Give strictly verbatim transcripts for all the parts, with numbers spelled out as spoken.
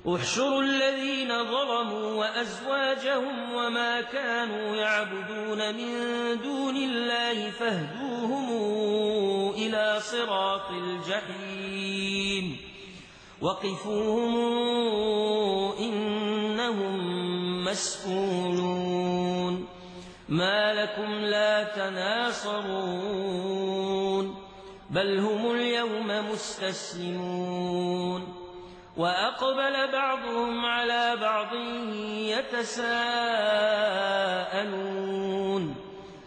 احشروا الذين ظلموا وأزواجهم وما كانوا يعبدون من دون الله فاهدوهم إلى صراط الجحيم وقفوهم إنهم مسئولون ما لكم لا تناصرون بل هم اليوم مستسلمون وأقبل بعضهم على بعض يتساءلون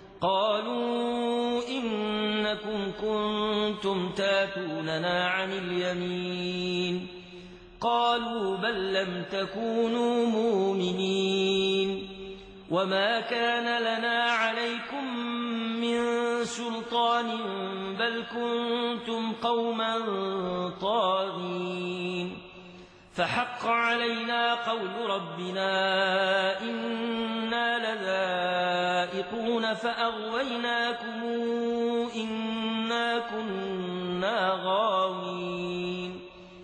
قالوا إنكم كنتم تاتوننا عن اليمين قالوا بل لم تكونوا مؤمنين وما كان لنا عليكم من سلطان بل كنتم قوما طاغين فحق علينا قول ربنا إنا لذائقون فأغويناكم إنا كنا غاوين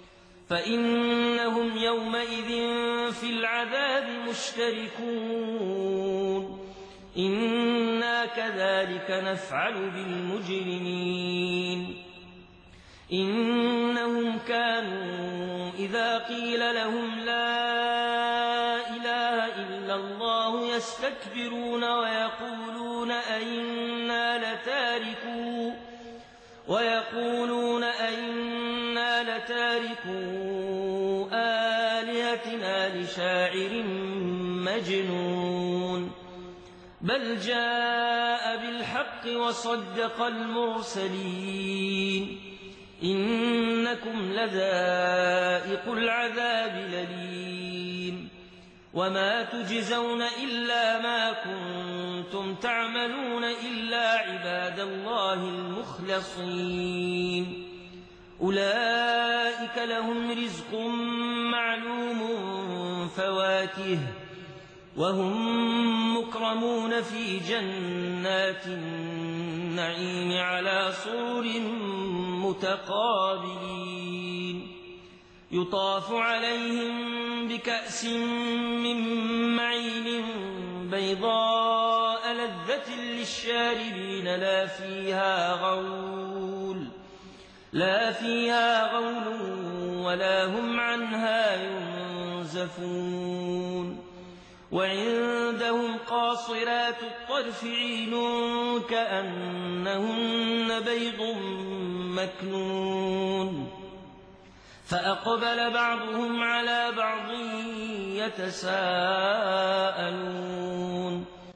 فإنهم يومئذ في العذاب مشتركون إنا كذلك نفعل بالمجرمين إنهم كانوا إذا قيل لهم لا إله إلا الله يستكبرون ويقولون أئنا لتاركو ويقولون أئنا لتاركو آلهتنا لشاعر مجنون بل جاء بالحق وصدق المرسلين إنكم لذائق العذاب الأليم وما تجزون إلا ما كنتم تعملون إلا عباد الله المخلصين أولئك لهم رزق معلوم فواكه وهم مكرمون في جنات النعيم على سرر متقابلين يطاف عليهم بكأس من معين بيضاء لذة للشاربين لا فيها غول لا فيها غول ولا هم عنها ينزفون وعندهم قاصرات الطرف عين كأنهن بيض مكنون فأقبل بعضهم على بعض يتساءلون